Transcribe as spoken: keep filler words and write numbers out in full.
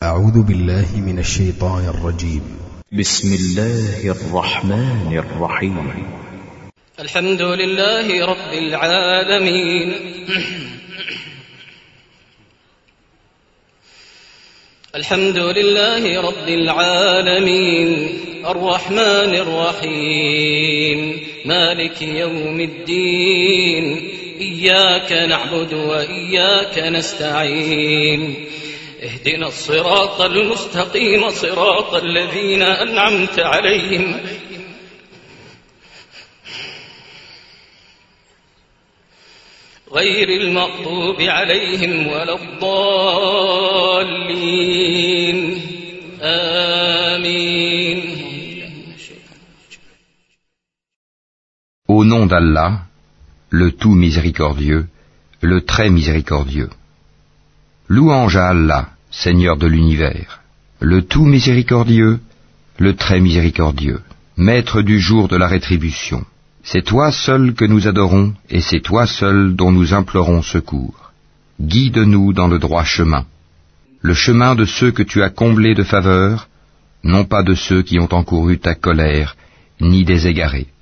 أعوذ بالله من الشيطان الرجيم. بسم الله الرحمن الرحيم. الحمد لله رب العالمين الحمد لله رب العالمين الرحمن الرحيم مالك يوم الدين إياك نعبد وإياك نستعين اهدنا الصراط المستقيم صراط الذين أنعمت عليهم غير المغضوب عليهم ولا الضالين آمين. Au nom d'Allah, le tout miséricordieux, le très miséricordieux. Louange à Allah, Seigneur de l'univers, le tout miséricordieux, le très miséricordieux, maître du jour de la rétribution. C'est toi seul que nous adorons, et c'est toi seul dont nous implorons secours. Guide-nous dans le droit chemin, le chemin de ceux que tu as comblés de faveurs, non pas de ceux qui ont encouru ta colère, ni des égarés.